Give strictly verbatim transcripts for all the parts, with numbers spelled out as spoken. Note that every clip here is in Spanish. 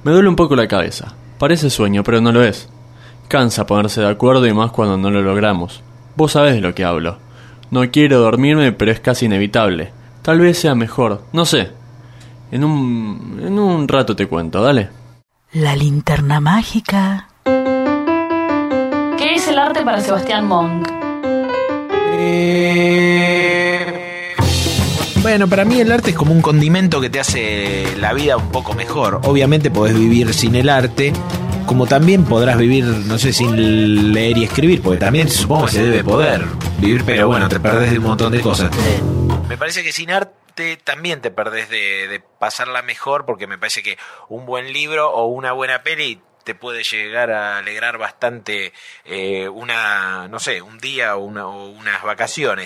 Me duele un poco la cabeza. Parece sueño, pero no lo es. Cansa ponerse de acuerdo y más cuando no lo logramos. Vos sabés de lo que hablo. No quiero dormirme, pero es casi inevitable. Tal vez sea mejor, no sé. En un... en un rato te cuento, dale. La linterna mágica. ¿Qué es el arte para Sebastián Monk? Eh... Bueno, para mí el arte es como un condimento que te hace la vida un poco mejor. Obviamente podés vivir sin el arte, como también podrás vivir, no sé, sin leer y escribir, porque también supongo que se debe poder vivir, pero bueno, te perdés de un montón de cosas. Me parece que sin arte también te perdés de, de pasarla mejor, porque me parece que un buen libro o una buena peli te puede llegar a alegrar bastante eh, una, no sé, un día o, una, o unas vacaciones.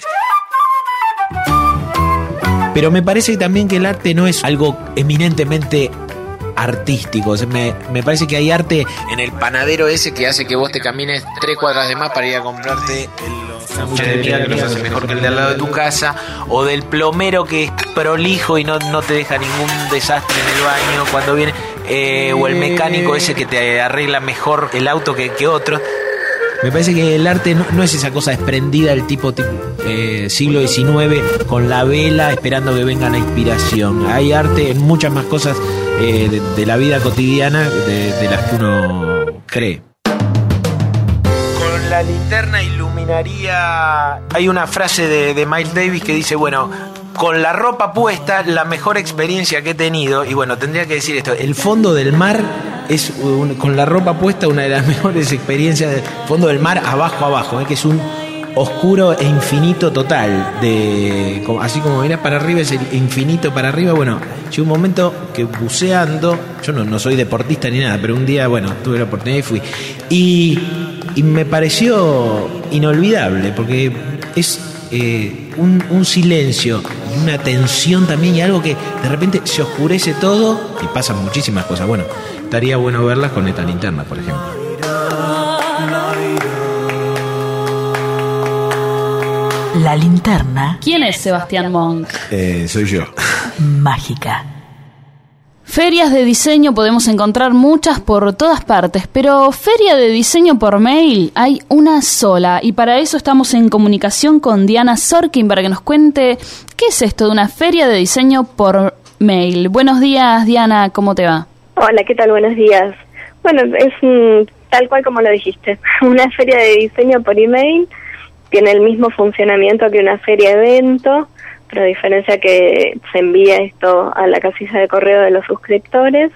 Pero me parece también que el arte no es algo eminentemente artístico. O sea, me, me parece que hay arte en el panadero ese que hace que vos te camines tres cuadras de más para ir a comprarte el sándwich de miga que los hace mejor que el de al lado de tu casa, o del plomero que es prolijo y no, no te deja ningún desastre en el baño cuando viene, eh, o el mecánico ese que te arregla mejor el auto que, que otro. Me parece que el arte no, no es esa cosa desprendida del tipo, tipo eh, siglo diecinueve con la vela esperando que venga la inspiración. Hay arte en muchas más cosas eh, de, de la vida cotidiana de, de las que uno cree. Con la linterna iluminaría... Hay una frase de, de Miles Davis que dice, bueno, con la ropa puesta, la mejor experiencia que he tenido, y bueno, tendría que decir esto, el fondo del mar es, un, con la ropa puesta, una de las mejores experiencias del fondo del mar, abajo, abajo, ¿eh? Que es un oscuro e infinito total, de como, así como mirás para arriba es el infinito para arriba. Bueno, llegó un momento que buceando, yo no, no soy deportista ni nada, pero un día, bueno, tuve la oportunidad y fui, y, y me pareció inolvidable, porque es eh, un, un silencio y una tensión también, y algo que de repente se oscurece todo y pasan muchísimas cosas. Bueno, estaría bueno verlas con esta linterna, por ejemplo. La linterna ¿Quién es Sebastián Monk? Eh, soy yo. mágica. Ferias de diseño podemos encontrar muchas por todas partes, pero feria de diseño por mail hay una sola, y para eso estamos en comunicación con Diana Sorkin para que nos cuente qué es esto de una feria de diseño por mail. Buenos días, Diana, ¿cómo te va? Hola, ¿qué tal? Buenos días. Bueno, es mm, tal cual como lo dijiste, una feria de diseño por email. Tiene el mismo funcionamiento que una feria evento, pero a diferencia que se envía esto a la casilla de correo de los suscriptores.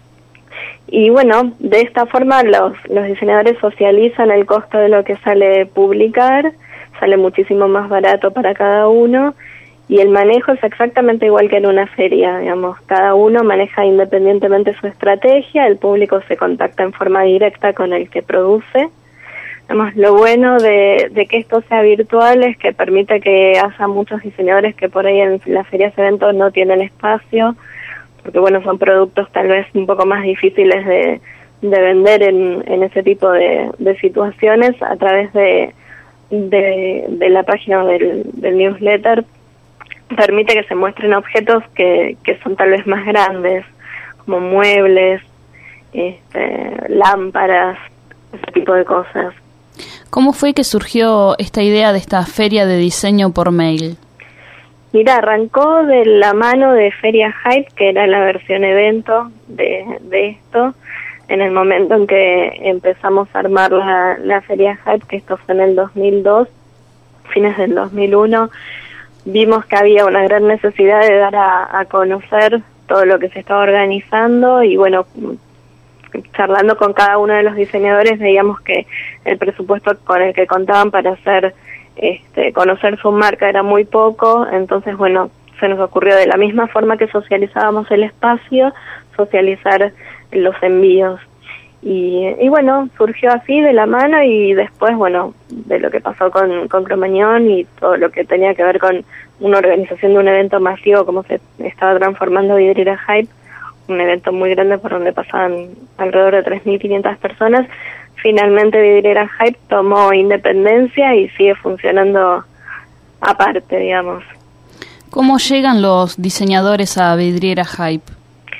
Y bueno, de esta forma los, los diseñadores socializan el costo de lo que sale publicar, sale muchísimo más barato para cada uno, y el manejo es exactamente igual que en una feria, digamos, cada uno maneja independientemente su estrategia, el público se contacta en forma directa con el que produce. Además, lo bueno de, de que esto sea virtual es que permite que haya muchos diseñadores que por ahí en las ferias eventos no tienen espacio, porque bueno, son productos tal vez un poco más difíciles de, de vender en, en ese tipo de, de situaciones. A través de, de, de la página del, del newsletter permite que se muestren objetos que, que son tal vez más grandes, como muebles, este, lámparas, ese tipo de cosas. ¿Cómo fue que surgió esta idea de esta feria de diseño por mail? Mira, arrancó de la mano de Feria Hype, que era la versión evento de, de esto. En el momento en que empezamos a armar la, la Feria Hype, que esto fue en el dos mil dos, fines del dos mil uno, vimos que había una gran necesidad de dar a, a conocer todo lo que se estaba organizando, y bueno, charlando con cada uno de los diseñadores veíamos que el presupuesto con el que contaban para hacer este, conocer su marca era muy poco. Entonces bueno, se nos ocurrió, de la misma forma que socializábamos el espacio, socializar los envíos, y, y bueno, surgió así de la mano, y después bueno, de lo que pasó con, con Cromañón y todo lo que tenía que ver con una organización de un evento masivo, como se estaba transformando Vidriera Hype, un evento muy grande por donde pasaban alrededor de tres mil quinientas personas. Finalmente Vidriera Hype tomó independencia y sigue funcionando aparte, digamos. ¿Cómo llegan los diseñadores a Vidriera Hype?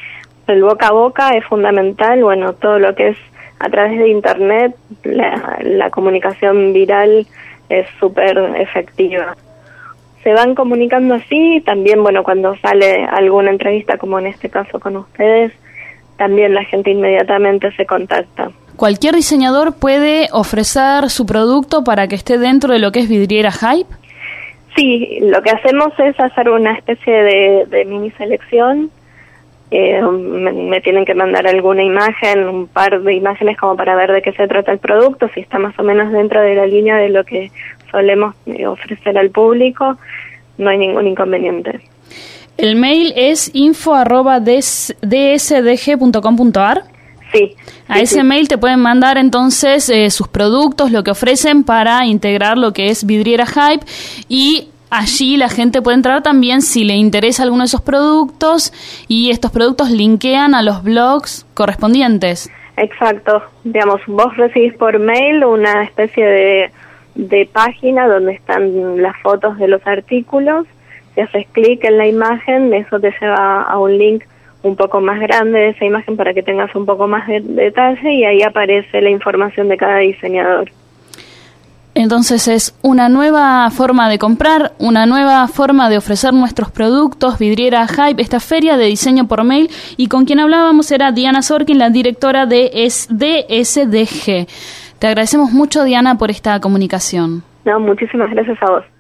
El boca a boca es fundamental, bueno, todo lo que es a través de internet, la, la comunicación viral es súper efectiva. Se van comunicando así, también, bueno, cuando sale alguna entrevista, como en este caso con ustedes, también la gente inmediatamente se contacta. ¿Cualquier diseñador puede ofrecer su producto para que esté dentro de lo que es Vidriera Hype? Sí, lo que hacemos es hacer una especie de, de mini selección. Eh, me, me tienen que mandar alguna imagen, un par de imágenes como para ver de qué se trata el producto, si está más o menos dentro de la línea de lo que solemos eh, ofrecer al público, no hay ningún inconveniente. ¿El mail es info arroba d s d g punto com punto a r? Sí. A sí, ese sí. mail te pueden mandar entonces eh, sus productos, lo que ofrecen para integrar lo que es Vidriera Hype, y allí la gente puede entrar también si le interesa alguno de esos productos, y estos productos linkean a los blogs correspondientes. Exacto. Digamos, vos recibís por mail una especie de, de página donde están las fotos de los artículos. Si haces clic en la imagen, eso te lleva a un link un poco más grande de esa imagen para que tengas un poco más de detalle, y ahí aparece la información de cada diseñador. Entonces es una nueva forma de comprar, una nueva forma de ofrecer nuestros productos, Vidriera Hype, esta feria de diseño por mail, y con quien hablábamos era Diana Sorkin, la directora de D S D G. Te agradecemos mucho, Diana, por esta comunicación. No, muchísimas gracias a vos.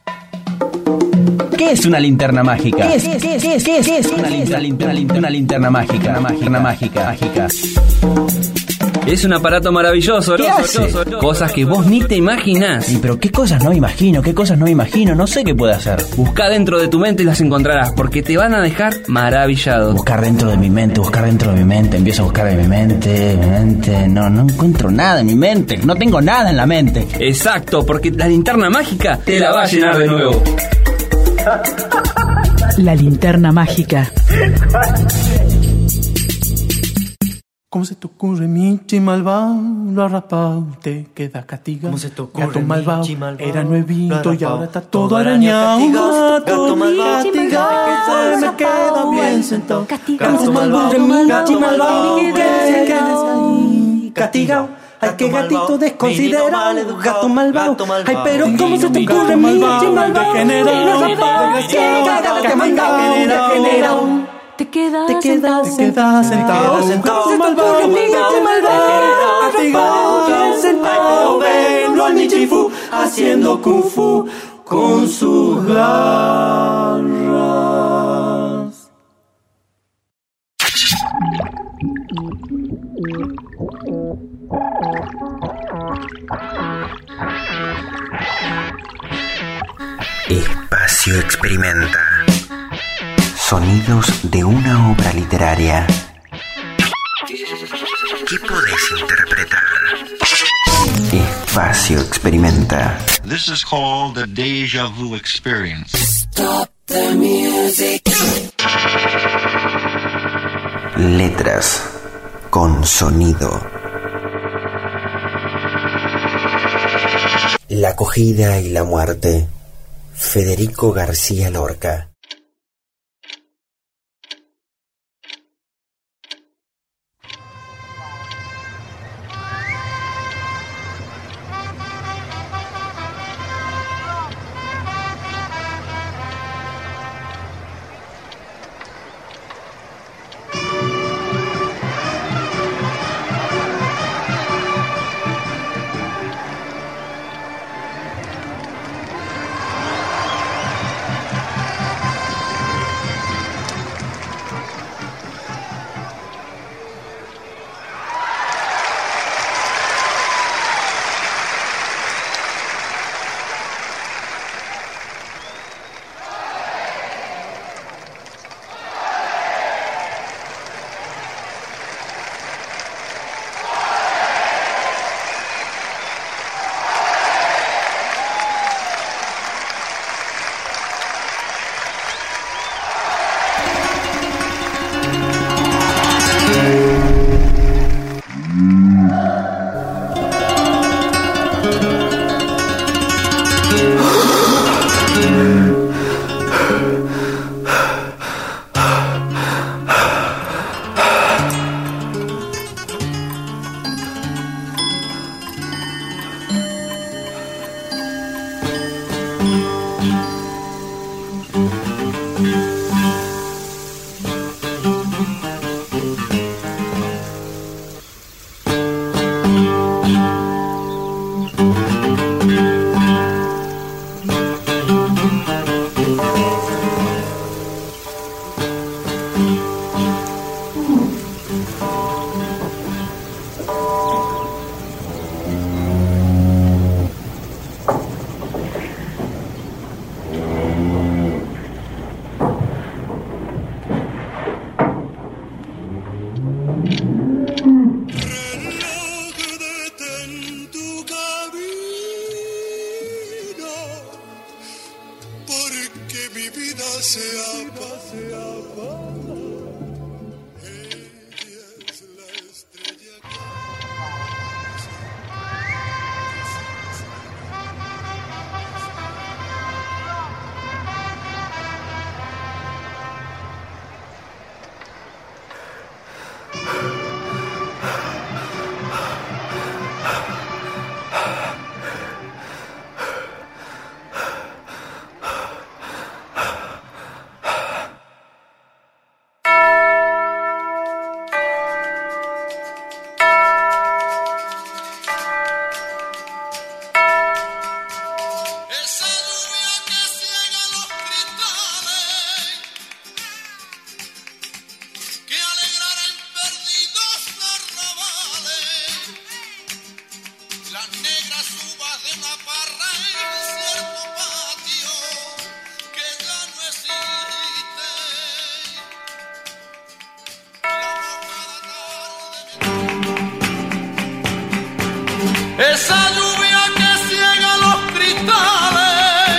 ¿Qué es una linterna mágica? ¿Qué es, qué es, qué es, qué es, qué es una, linterna, linterna, linterna, una linterna mágica? Una mágica, mágica, mágica. Es un aparato maravilloso. ¿Qué hace? Cosas que vos ni te imaginás. ¿Y pero qué cosas no imagino? ¿Qué cosas no imagino? No sé qué puede hacer. Busca dentro de tu mente y las encontrarás, porque te van a dejar maravillado. Buscar dentro de mi mente, buscar dentro de mi mente. Empiezo a buscar en mi mente, mi mente. No, no encuentro nada en mi mente. No tengo nada en la mente. Exacto, porque la linterna mágica te la va a llenar de nuevo. La linterna mágica. ¿Cómo se te ocurre, Michi malvado? Lo arrapado te queda castigado. ¿Cómo se te ocurre, gato malvado? Michi malvado? Era nuevito y ahora está todo, todo arañado. arañado. Gato, Gato malvado, castigado, se me queda bien sentado. Castigado. Gato malvado, Michi malvado, que se quede ahí castigado. Ay, qué gatito desconsiderado, gato malvado. Ay, pero ¿cómo se te ocurre, Michi malvado? Degenerado. Te quedas, Te quedas, sentado. te quedas sentado, gato malvado, Michi malvado, castigado, sentado, venlo al Michifu, haciendo kung fu con sus garras. Espacio Experimenta. Sonidos de una obra literaria. ¿Qué podés interpretar? Espacio Experimenta. This is called the Deja Vu Experience. Stop the music. Letras con sonido. La acogida y la muerte. Federico García Lorca. Esa lluvia que ciega los cristales,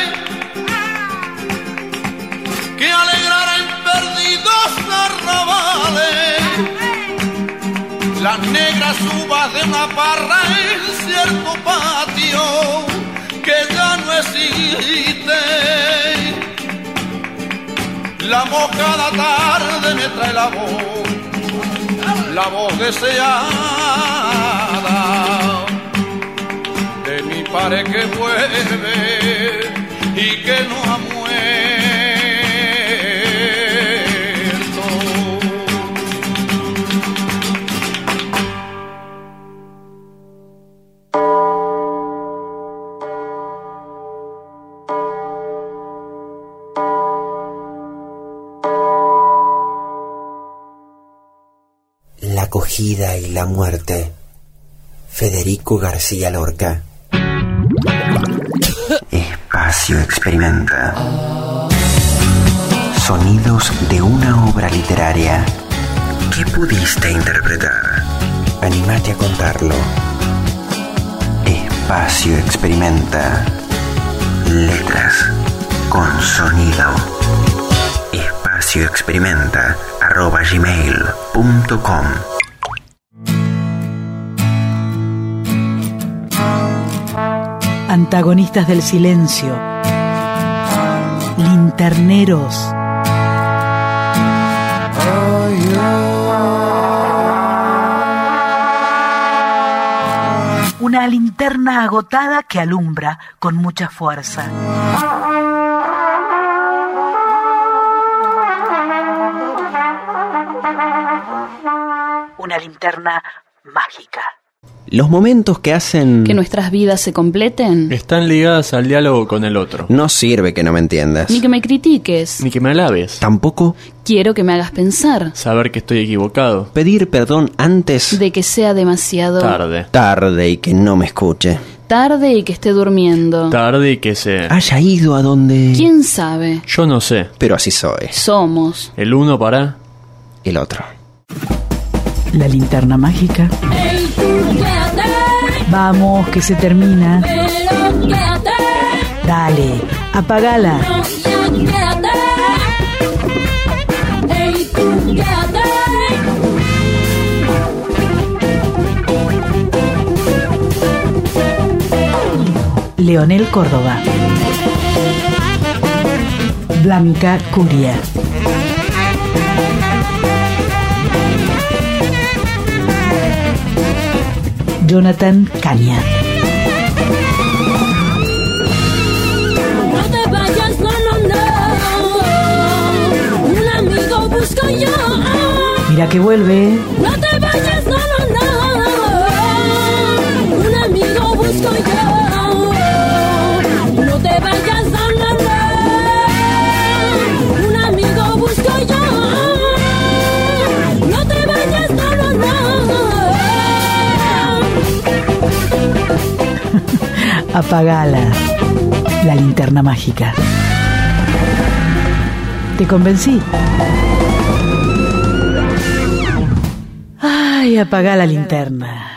que alegrará en perdidos arrabales, las negras uvas de una parra en cierto patio que ya no existe. La mojada tarde me trae la voz, la voz deseada de mi padre que vuelve y que no ha muerto. La acogida y la muerte. Federico García Lorca. Espacio Experimenta. Sonidos de una obra literaria. ¿Qué pudiste interpretar? Anímate a contarlo. Espacio Experimenta. Letras con sonido. Espacio Experimenta arroba gmail punto com. Antagonistas del silencio. Linterneros. Una linterna agotada que alumbra con mucha fuerza. Una linterna mágica. Los momentos que hacen que nuestras vidas se completen están ligadas al diálogo con el otro. No sirve que no me entiendas, ni que me critiques, ni que me alabes. Tampoco quiero que me hagas pensar, saber que estoy equivocado, pedir perdón antes de que sea demasiado tarde, tarde y que no me escuche, tarde y que esté durmiendo, tarde y que se haya ido a donde... ¿Quién sabe? Yo no sé, pero así soy. Somos el uno para el otro. La linterna mágica. Hey, tú, quédate. Vamos, que se termina. Pero quédate. Dale, apagala. No, ya, quédate. Hey, tú, quédate. Leonel Córdoba. Blanca Curia. Jonathan Caña. No te vayas, no, no, no. Un amigo busco yo. Mira que vuelve. No te vayas, no, no, no. Un amigo busco yo. No te vayas, no, no, no. Un amigo busco yo. No te vayas, no, no, no. Apagala. La linterna mágica. ¿Te convencí? Ay, apaga la linterna.